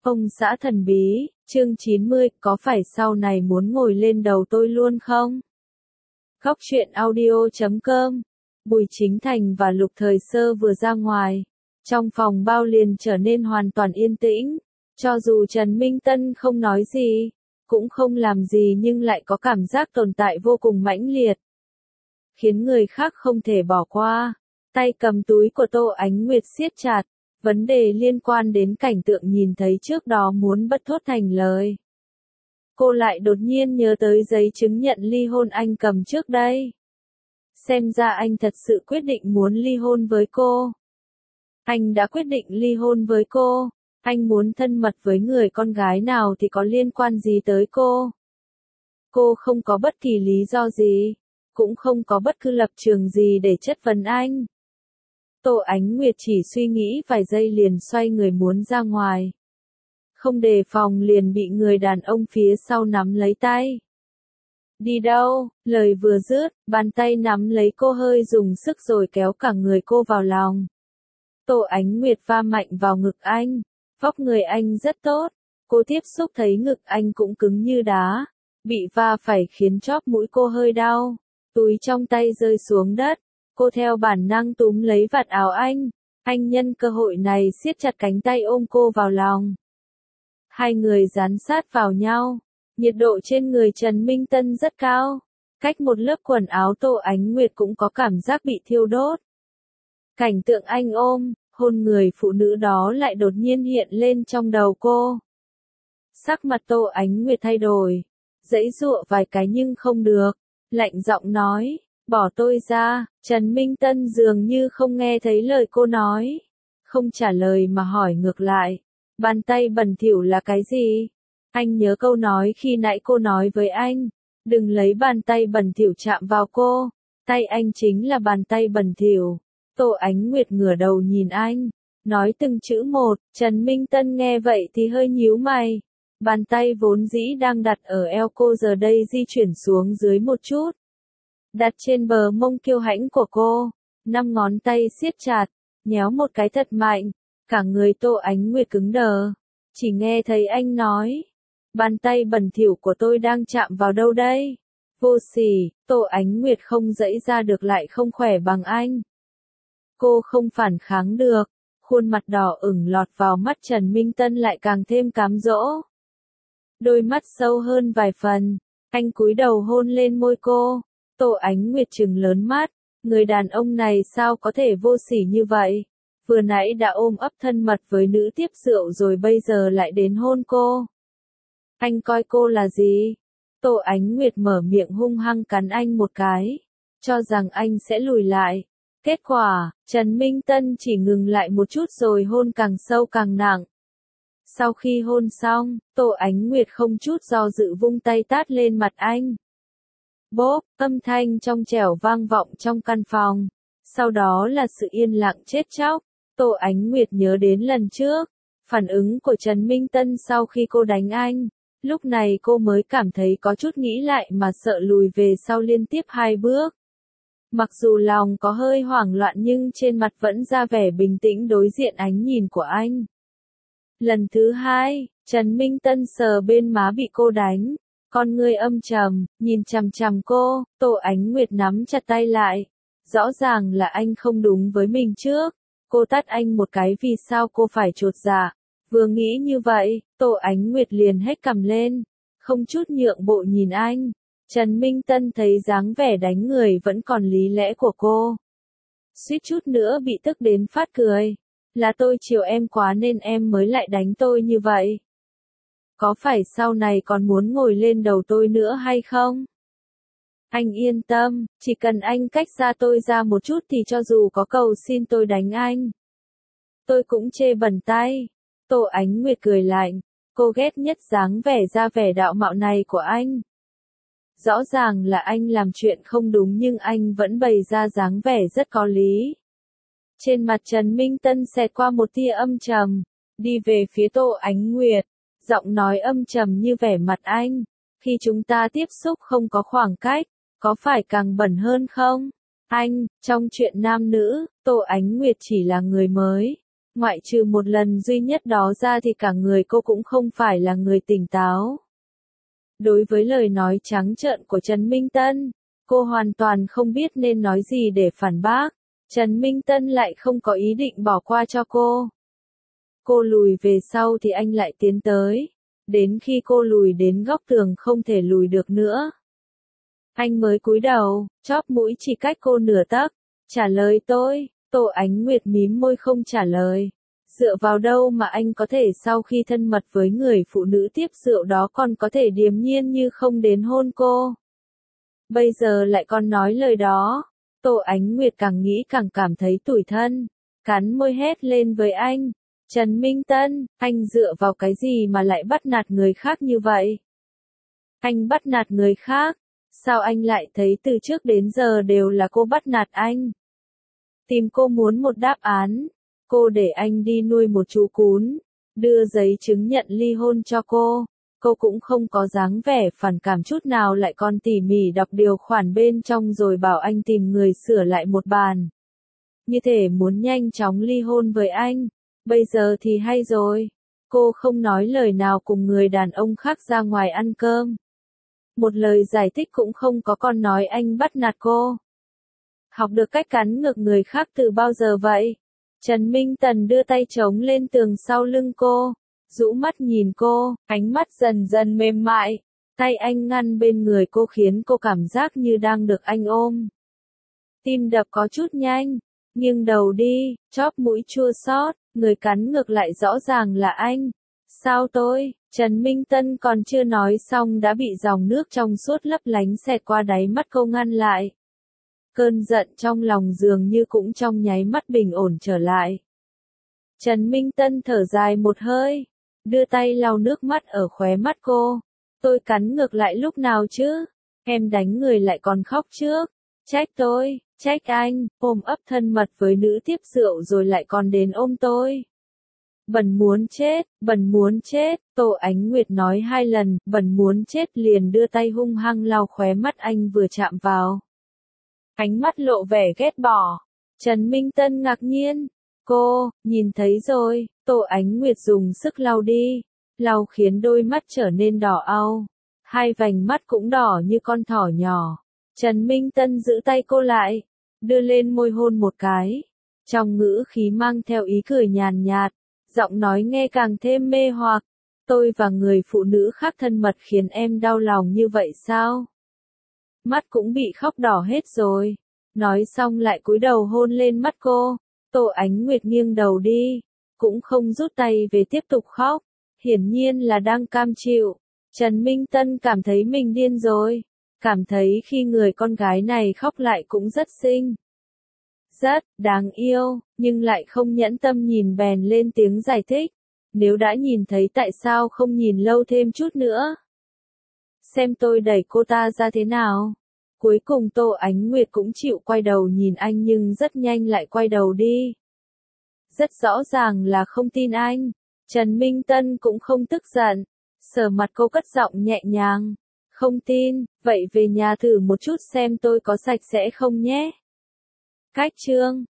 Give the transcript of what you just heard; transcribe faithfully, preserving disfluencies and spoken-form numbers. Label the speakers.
Speaker 1: Ông xã thần bí, chương chín mươi, có phải sau này muốn ngồi lên đầu tôi luôn không? Góc truyện audio chấm com. Bùi Chính Thành và Lục Thời Sơ vừa ra ngoài. Trong phòng bao liền trở nên hoàn toàn yên tĩnh. Cho dù Trần Minh Tân không nói gì, cũng không làm gì nhưng lại có cảm giác tồn tại vô cùng mãnh liệt. Khiến người khác không thể bỏ qua. Tay cầm túi của Tô Ánh Nguyệt siết chặt. Vấn đề liên quan đến cảnh tượng nhìn thấy trước đó muốn bất thốt thành lời. Cô lại đột nhiên nhớ tới giấy chứng nhận ly hôn anh cầm trước đây. Xem ra anh thật sự quyết định muốn ly hôn với cô. Anh đã quyết định ly hôn với cô. Anh muốn thân mật với người con gái nào thì có liên quan gì tới cô. Cô không có bất kỳ lý do gì, cũng không có bất cứ lập trường gì để chất vấn anh. Tô Ánh Nguyệt chỉ suy nghĩ vài giây liền xoay người muốn ra ngoài. Không đề phòng liền bị người đàn ông phía sau nắm lấy tay. Đi đâu? Lời vừa dứt, bàn tay nắm lấy cô hơi dùng sức rồi kéo cả người cô vào lòng. Tô Ánh Nguyệt va mạnh vào ngực anh. Vóc người anh rất tốt. Cô tiếp xúc thấy ngực anh cũng cứng như đá. Bị va phải khiến chóp mũi cô hơi đau. Túi trong tay rơi xuống đất. Cô theo bản năng túm lấy vạt áo anh. Anh nhân cơ hội này siết chặt cánh tay ôm cô vào lòng. Hai người dán sát vào nhau. Nhiệt độ trên người Trần Minh Tân rất cao. Cách một lớp quần áo Tô Ánh Nguyệt cũng có cảm giác bị thiêu đốt. Cảnh tượng anh ôm, hôn người phụ nữ đó lại đột nhiên hiện lên trong đầu cô. Sắc mặt Tô Ánh Nguyệt thay đổi. Giãy giụa vài cái nhưng không được. Lạnh giọng nói. Bỏ tôi ra. Trần Minh Tân dường như không nghe thấy lời cô nói. Không trả lời mà hỏi ngược lại. Bàn tay bẩn thỉu là cái gì? Anh nhớ câu nói khi nãy cô nói với anh. Đừng lấy bàn tay bẩn thỉu chạm vào cô. Tay anh chính là bàn tay bẩn thỉu. Tô Ánh Nguyệt ngửa đầu nhìn anh. Nói từng chữ một. Trần Minh Tân nghe vậy thì hơi nhíu mày. Bàn tay vốn dĩ đang đặt ở eo cô giờ đây di chuyển xuống dưới một chút. Đặt trên bờ mông kiêu hãnh của cô. Năm ngón tay siết chặt. Nhéo một cái thật mạnh. Cả người Tô Ánh Nguyệt cứng đờ. Chỉ nghe thấy anh nói. Bàn tay bẩn thỉu của tôi đang chạm vào đâu đây? Vô sỉ. Tô Ánh Nguyệt không giãy ra được lại không khỏe bằng anh. Cô không phản kháng được. Khuôn mặt đỏ ửng lọt vào mắt Trần Minh Tân lại càng thêm cám dỗ. Đôi mắt sâu hơn vài phần. Anh cúi đầu hôn lên môi cô. Tô Ánh Nguyệt trừng lớn mắt. Người đàn ông này sao có thể vô sỉ như vậy? Vừa nãy đã ôm ấp thân mật với nữ tiếp rượu rồi bây giờ lại đến hôn cô. Anh coi cô là gì? Tô Ánh Nguyệt mở miệng hung hăng cắn anh một cái. Cho rằng anh sẽ lùi lại. Kết quả, Trần Minh Tân chỉ ngừng lại một chút rồi hôn càng sâu càng nặng. Sau khi hôn xong, Tô Ánh Nguyệt không chút do dự vung tay tát lên mặt anh. Bốp, âm thanh trong trẻo vang vọng trong căn phòng. Sau đó là sự yên lặng chết chóc. Tô Ánh Nguyệt nhớ đến lần trước. Phản ứng của Trần Minh Tân sau khi cô đánh anh. Lúc này cô mới cảm thấy có chút nghĩ lại mà sợ lùi về sau liên tiếp hai bước. Mặc dù lòng có hơi hoảng loạn nhưng trên mặt vẫn ra vẻ bình tĩnh đối diện ánh nhìn của anh. Lần thứ hai, Trần Minh Tân sờ bên má bị cô đánh. Con ngươi âm trầm, nhìn chằm chằm cô. Tô Ánh Nguyệt nắm chặt tay lại. Rõ ràng là anh không đúng với mình trước. Cô tát anh một cái vì sao cô phải chột dạ. Vừa nghĩ như vậy, Tô Ánh Nguyệt liền hét cằm lên. Không chút nhượng bộ nhìn anh. Trần Minh Tân thấy dáng vẻ đánh người vẫn còn lý lẽ của cô. Suýt chút nữa bị tức đến phát cười. Là tôi chiều em quá nên em mới lại đánh tôi như vậy. Có phải sau này còn muốn ngồi lên đầu tôi nữa hay không? Anh yên tâm, chỉ cần anh cách xa tôi ra một chút thì cho dù có cầu xin tôi đánh anh. Tôi cũng chê bẩn tay. Tô Ánh Nguyệt cười lạnh. Cô ghét nhất dáng vẻ ra vẻ đạo mạo này của anh. Rõ ràng là anh làm chuyện không đúng nhưng anh vẫn bày ra dáng vẻ rất có lý. Trên mặt Trần Minh Tân xẹt qua một tia âm trầm. Đi về phía Tô Ánh Nguyệt. Giọng nói âm trầm như vẻ mặt anh. Khi chúng ta tiếp xúc không có khoảng cách, có phải càng bẩn hơn không? Anh, trong chuyện nam nữ, Tô Ánh Nguyệt chỉ là người mới. Ngoại trừ một lần duy nhất đó ra thì cả người cô cũng không phải là người tỉnh táo. Đối với lời nói trắng trợn của Trần Minh Tân, cô hoàn toàn không biết nên nói gì để phản bác. Trần Minh Tân lại không có ý định bỏ qua cho cô. Cô lùi về sau thì anh lại tiến tới. Đến khi cô lùi đến góc tường không thể lùi được nữa, anh mới cúi đầu, chóp mũi chỉ cách cô nửa tấc. Trả lời tôi, Tô Ánh Nguyệt mím môi không trả lời. Dựa vào đâu mà anh có thể sau khi thân mật với người phụ nữ tiếp rượu đó còn có thể điềm nhiên như không đến hôn cô. Bây giờ lại còn nói lời đó. Tô Ánh Nguyệt càng nghĩ càng cảm thấy tủi thân. Cắn môi hét lên với anh. Trần Minh Tân, anh dựa vào cái gì mà lại bắt nạt người khác như vậy? Anh bắt nạt người khác? Sao anh lại thấy từ trước đến giờ đều là cô bắt nạt anh? Tìm cô muốn một đáp án. Cô để anh đi nuôi một chú cún, đưa giấy chứng nhận ly hôn cho cô. Cô cũng không có dáng vẻ phản cảm chút nào, lại còn tỉ mỉ đọc điều khoản bên trong rồi bảo anh tìm người sửa lại một bàn. Như thể muốn nhanh chóng ly hôn với anh. Bây giờ thì hay rồi. Cô không nói lời nào cùng người đàn ông khác ra ngoài ăn cơm. Một lời giải thích cũng không có, còn nói anh bắt nạt cô. Học được cách cắn ngược người khác từ bao giờ vậy? Trần Minh Tần đưa tay chống lên tường sau lưng cô, rũ mắt nhìn cô, ánh mắt dần dần mềm mại. Tay anh ngăn bên người cô khiến cô cảm giác như đang được anh ôm. Tim đập có chút nhanh, nghiêng đầu đi, chóp mũi chua xót, người cắn ngược lại rõ ràng là anh. Sao tôi? Trần Minh Tân còn chưa nói xong đã bị dòng nước trong suốt lấp lánh xẹt qua đáy mắt cô ngăn lại. Cơn giận trong lòng dường như cũng trong nháy mắt bình ổn trở lại. Trần Minh Tân thở dài một hơi, đưa tay lau nước mắt ở khóe mắt cô. Tôi cắn ngược lại lúc nào chứ? Em đánh người lại còn khóc trước. Trách tôi, trách anh, ôm ấp thân mật với nữ tiếp rượu rồi lại còn đến ôm tôi. Bần muốn chết, bần muốn chết, Tô Ánh Nguyệt nói hai lần, bần muốn chết liền đưa tay hung hăng lau khóe mắt anh vừa chạm vào. Ánh mắt lộ vẻ ghét bỏ. Trần Minh Tân ngạc nhiên. Cô, nhìn thấy rồi, Tô Ánh Nguyệt dùng sức lau đi. Lau khiến đôi mắt trở nên đỏ au. Hai vành mắt cũng đỏ như con thỏ nhỏ. Trần Minh Tân giữ tay cô lại, đưa lên môi hôn một cái. Trong ngữ khí mang theo ý cười nhàn nhạt, giọng nói nghe càng thêm mê hoặc. Tôi và người phụ nữ khác thân mật khiến em đau lòng như vậy sao? Mắt cũng bị khóc đỏ hết rồi. Nói xong lại cúi đầu hôn lên mắt cô. Tô Ánh Nguyệt nghiêng đầu đi, cũng không rút tay về tiếp tục khóc. Hiển nhiên là đang cam chịu. Trần Minh Tân cảm thấy mình điên rồi. Cảm thấy khi người con gái này khóc lại cũng rất xinh. Rất đáng yêu, nhưng lại không nhẫn tâm nhìn bèn lên tiếng giải thích. Nếu đã nhìn thấy tại sao không nhìn lâu thêm chút nữa? Xem tôi đẩy cô ta ra thế nào? Cuối cùng Tô Ánh Nguyệt cũng chịu quay đầu nhìn anh nhưng rất nhanh lại quay đầu đi. Rất rõ ràng là không tin anh. Trần Minh Tân cũng không tức giận. Sờ mặt cô cất giọng nhẹ nhàng. Không tin, vậy về nhà thử một chút xem tôi có sạch sẽ không nhé. Cách chương